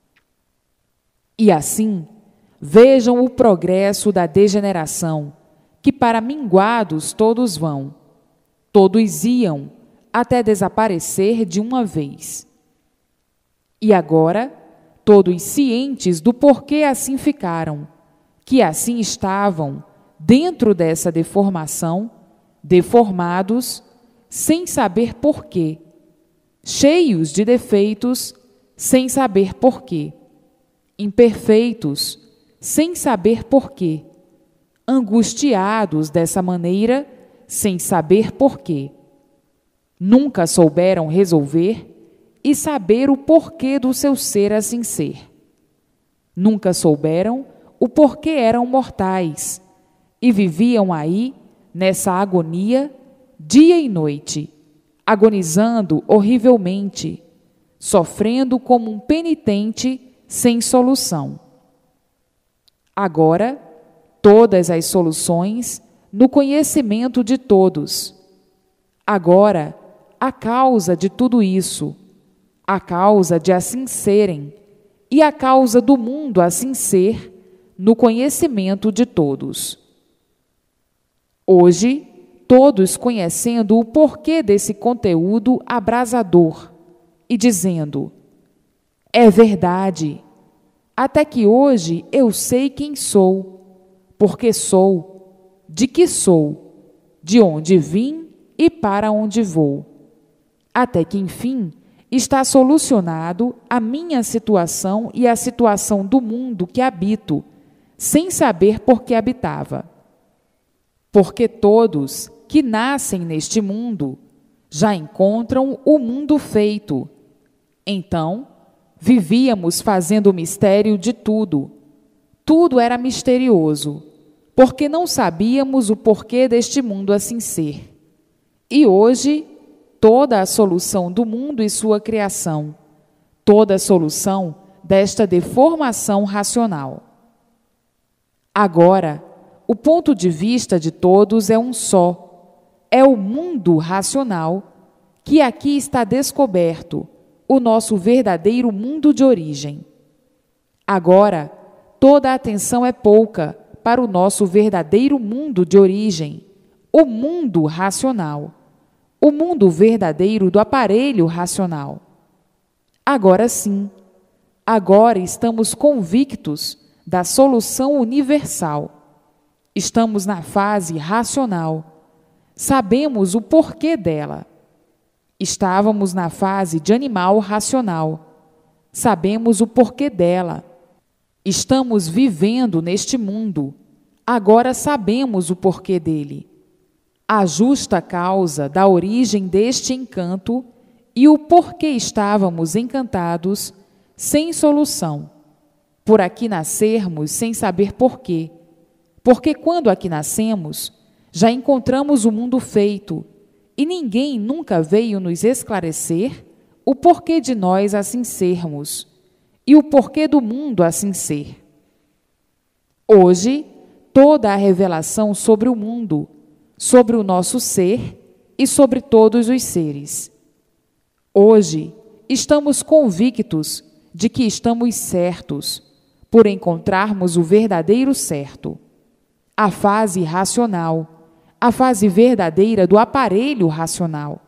E assim, vejam o progresso da degeneração, que para minguados todos vão, todos iam, até desaparecer de uma vez. E agora, todos cientes do porquê assim ficaram, que assim estavam, dentro dessa deformação, deformados, sem saber porquê, cheios de defeitos, sem saber porquê, imperfeitos, sem saber porquê, angustiados dessa maneira, sem saber porquê. Nunca souberam resolver e saber o porquê do seu ser assim ser. Nunca souberam o porquê eram mortais e viviam aí, nessa agonia, dia e noite, agonizando horrivelmente, sofrendo como um penitente sem solução. Agora, todas as soluções no conhecimento de todos. Agora, a causa de tudo isso, a causa de assim serem e a causa do mundo assim ser no conhecimento de todos. Hoje, todos conhecendo o porquê desse conteúdo abrasador e dizendo: é verdade, até que hoje eu sei quem sou, porque sou, de que sou, de onde vim e para onde vou. Até que, enfim, está solucionado a minha situação e a situação do mundo que habito, sem saber por que habitava. Porque todos que nascem neste mundo já encontram o mundo feito. Então, vivíamos fazendo o mistério de tudo. Tudo era misterioso, porque não sabíamos o porquê deste mundo assim ser. E hoje, toda a solução do mundo e sua criação, toda a solução desta deformação racional. Agora, o ponto de vista de todos é um só, é o mundo racional, que aqui está descoberto, o nosso verdadeiro mundo de origem. Agora, toda a atenção é pouca para o nosso verdadeiro mundo de origem, o mundo racional, o mundo verdadeiro do aparelho racional. Agora sim, agora estamos convictos da solução universal. Estamos na fase racional. Sabemos o porquê dela. Estávamos na fase de animal racional. Sabemos o porquê dela. Estamos vivendo neste mundo. Agora sabemos o porquê dele. A justa causa da origem deste encanto e o porquê estávamos encantados, sem solução, por aqui nascermos sem saber porquê. Porque quando aqui nascemos, já encontramos o mundo feito, e ninguém nunca veio nos esclarecer o porquê de nós assim sermos, e o porquê do mundo assim ser. Hoje, toda a revelação sobre o mundo, sobre o nosso ser e sobre todos os seres. Hoje, estamos convictos de que estamos certos, por encontrarmos o verdadeiro certo, a fase racional, a fase verdadeira do aparelho racional.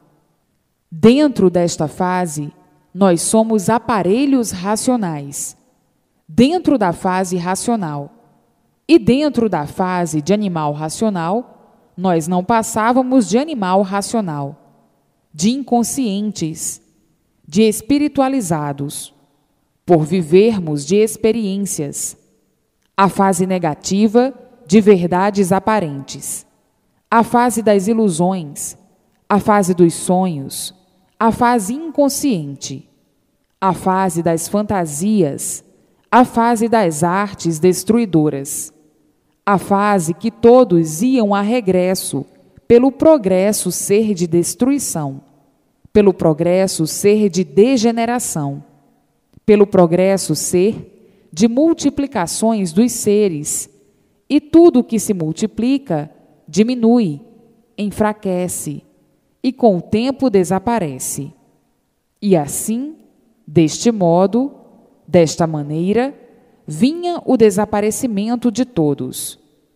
Dentro desta fase, nós somos aparelhos racionais, dentro da fase racional. E dentro da fase de animal racional, nós não passávamos de animal racional, de inconscientes, de espiritualizados, por vivermos de experiências. A fase negativa de verdades aparentes, a fase das ilusões, a fase dos sonhos, a fase inconsciente, a fase das fantasias, a fase das artes destruidoras, a fase que todos iam a regresso, pelo progresso ser de destruição, pelo progresso ser de degeneração, pelo progresso ser de multiplicações dos seres, e tudo que se multiplica diminui, enfraquece, e com o tempo desaparece. E assim, deste modo, desta maneira, vinha o desaparecimento de todos.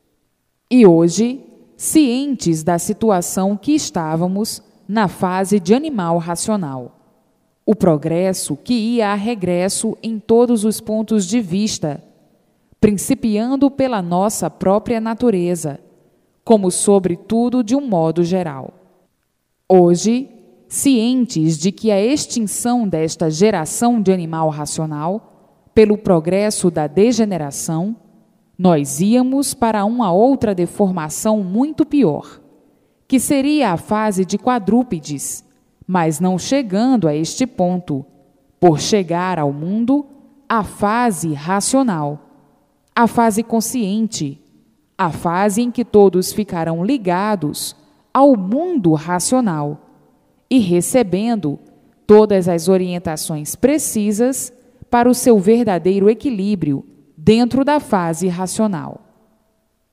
E hoje, cientes da situação que estávamos na fase de animal racional, o progresso que ia a regresso em todos os pontos de vista, principiando pela nossa própria natureza, como sobretudo de um modo geral. Hoje, cientes de que a extinção desta geração de animal racional, pelo progresso da degeneração, nós íamos para uma outra deformação muito pior, que seria a fase de quadrúpedes, mas não chegando a este ponto, por chegar ao mundo a fase racional, a fase consciente, a fase em que todos ficarão ligados ao mundo racional e recebendo todas as orientações precisas para o seu verdadeiro equilíbrio dentro da fase racional.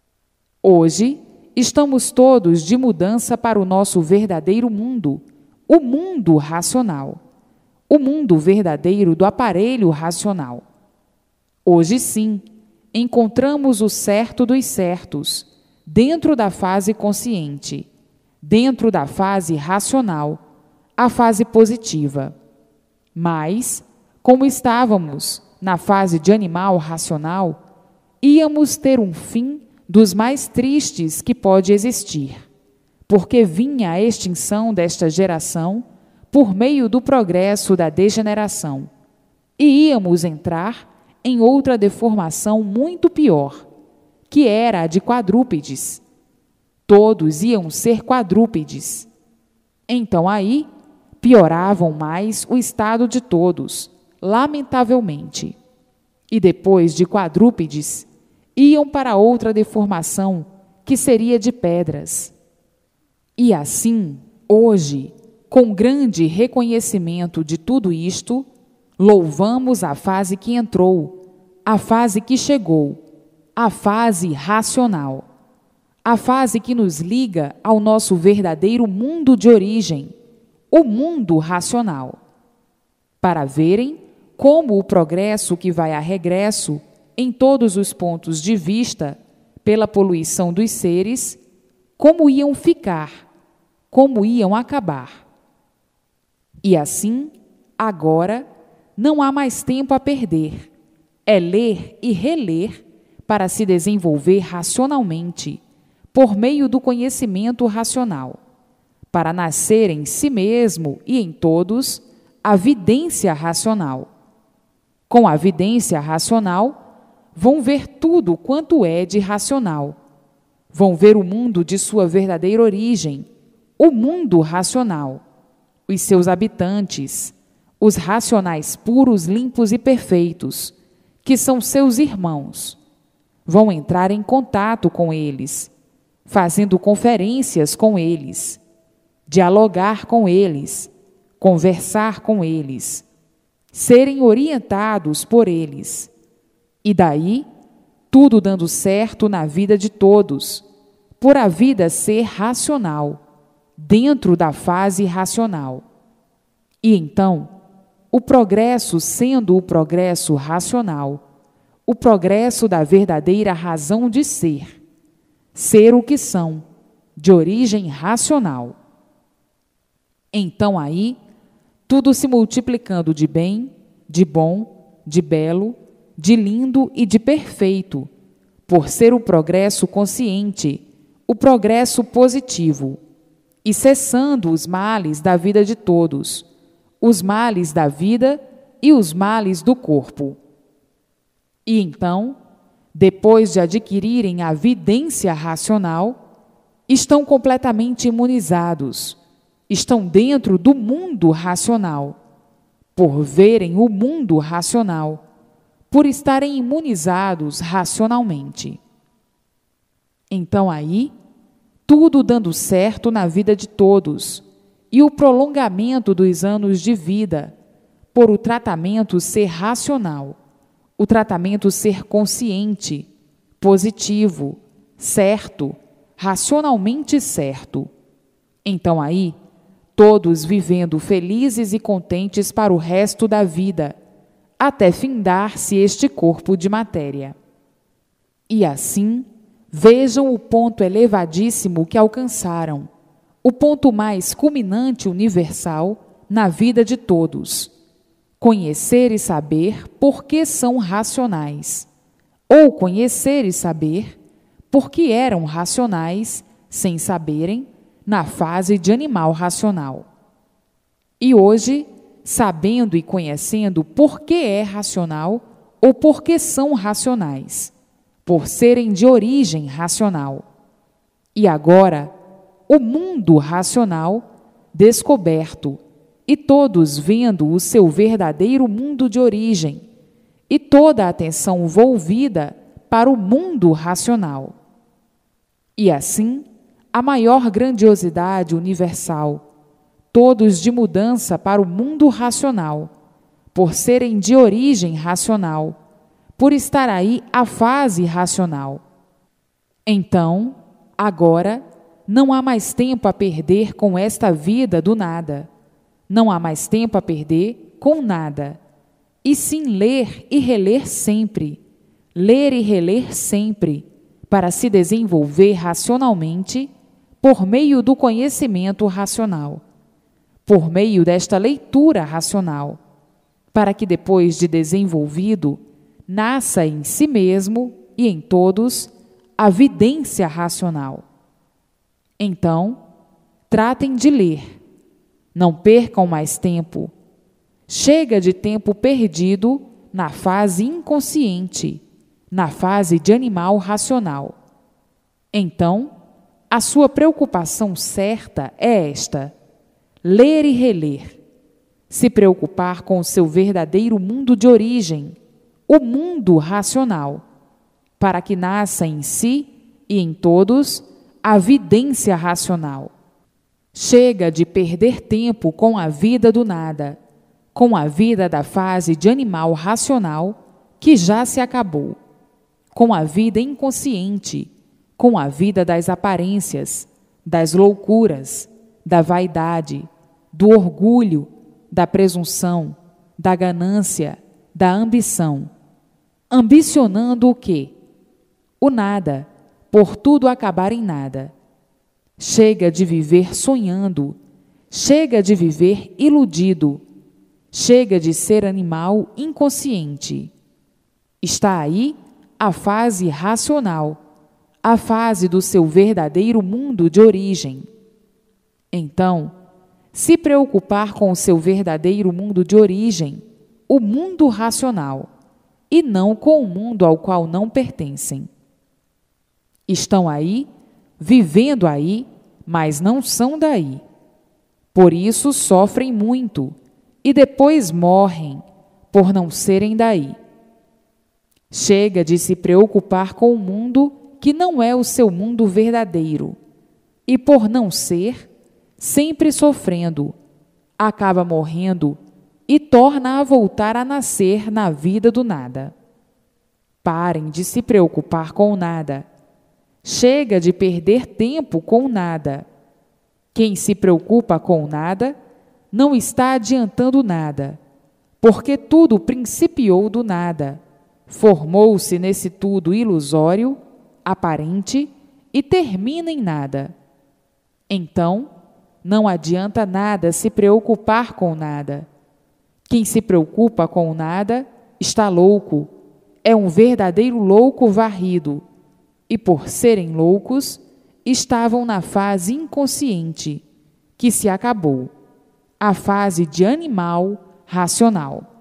Hoje, estamos todos de mudança para o nosso verdadeiro mundo, o mundo racional, o mundo verdadeiro do aparelho racional. Hoje sim, encontramos o certo dos certos, dentro da fase consciente, dentro da fase racional, a fase positiva. Mas, como estávamos na fase de animal racional, íamos ter um fim dos mais tristes que pode existir, porque vinha a extinção desta geração por meio do progresso da degeneração, e íamos entrar em outra deformação muito pior, que era a de quadrúpedes. Todos iam ser quadrúpedes. Então aí pioravam mais o estado de todos, lamentavelmente. E depois de quadrúpedes, iam para outra deformação, que seria de pedras. E assim, hoje, com grande reconhecimento de tudo isto, louvamos a fase que entrou, a fase que chegou, a fase racional, a fase que nos liga ao nosso verdadeiro mundo de origem, o mundo racional, para verem como o progresso que vai a regresso em todos os pontos de vista, pela poluição dos seres, como iam ficar, como iam acabar. E assim, agora, não há mais tempo a perder. É ler e reler para se desenvolver racionalmente, por meio do conhecimento racional, para nascer em si mesmo e em todos a vidência racional. Com a vidência racional, vão ver tudo quanto é de racional. Vão ver o mundo de sua verdadeira origem, o mundo racional, os seus habitantes, os racionais puros, limpos e perfeitos, que são seus irmãos. Vão entrar em contato com eles, fazendo conferências com eles, dialogar com eles, conversar com eles, serem orientados por eles. E daí, tudo dando certo na vida de todos, por a vida ser racional, dentro da fase racional. E então, o progresso sendo o progresso racional, o progresso da verdadeira razão de ser, ser o que são, de origem racional. Então aí, tudo se multiplicando de bem, de bom, de belo, de lindo e de perfeito, por ser o progresso consciente, o progresso positivo, e cessando os males da vida de todos, os males da vida e os males do corpo. E então, depois de adquirirem a vidência racional, estão completamente imunizados, estão dentro do mundo racional, por verem o mundo racional, por estarem imunizados racionalmente. Então aí, tudo dando certo na vida de todos, e o prolongamento dos anos de vida, por o tratamento ser racional, o tratamento ser consciente, positivo, certo, racionalmente certo. Então aí, todos vivendo felizes e contentes para o resto da vida, até findar-se este corpo de matéria. E assim, vejam o ponto elevadíssimo que alcançaram, o ponto mais culminante universal na vida de todos. Conhecer e saber por que são racionais, ou conhecer e saber por que eram racionais, sem saberem, na fase de animal racional. E hoje, sabendo e conhecendo por que é racional, ou por que são racionais, por serem de origem racional. E agora, o mundo racional descoberto, e todos vendo o seu verdadeiro mundo de origem, e toda a atenção volvida para o mundo racional. E assim, a maior grandiosidade universal, todos de mudança para o mundo racional, por serem de origem racional, por estar aí a fase racional. Então, agora, não há mais tempo a perder com esta vida do nada, Não há mais tempo a perder com nada, e sim ler e reler sempre, ler e reler sempre, para se desenvolver racionalmente por meio do conhecimento racional, por meio desta leitura racional, para que depois de desenvolvido, nasça em si mesmo e em todos a vidência racional. Então, tratem de ler, não percam mais tempo. Chega de tempo perdido na fase inconsciente, na fase de animal racional. Então, a sua preocupação certa é esta: ler e reler, se preocupar com o seu verdadeiro mundo de origem, o mundo racional, para que nasça em si e em todos a vidência racional. Chega de perder tempo com a vida do nada, com a vida da fase de animal racional que já se acabou, com a vida inconsciente, com a vida das aparências, das loucuras, da vaidade, do orgulho, da presunção, da ganância, da ambição. Ambicionando o quê? O nada, por tudo acabar em nada. Chega de viver sonhando, chega de viver iludido, chega de ser animal inconsciente. Está aí a fase racional, a fase do seu verdadeiro mundo de origem. Então, se preocupar com o seu verdadeiro mundo de origem, o mundo racional, e não com o mundo ao qual não pertencem. Estão aí, vivendo aí, mas não são daí. Por isso sofrem muito e depois morrem por não serem daí. Chega de se preocupar com o mundo que não é o seu mundo verdadeiro, e por não ser, sempre sofrendo, acaba morrendo e torna a voltar a nascer na vida do nada. Parem de se preocupar com o nada. Chega de perder tempo com o nada. Quem se preocupa com o nada não está adiantando nada, porque tudo principiou do nada, formou-se nesse tudo ilusório, aparente e termina em nada. Então, não adianta nada se preocupar com nada. Quem se preocupa com nada está louco, é um verdadeiro louco varrido, e por serem loucos, estavam na fase inconsciente, que se acabou, a fase de animal racional.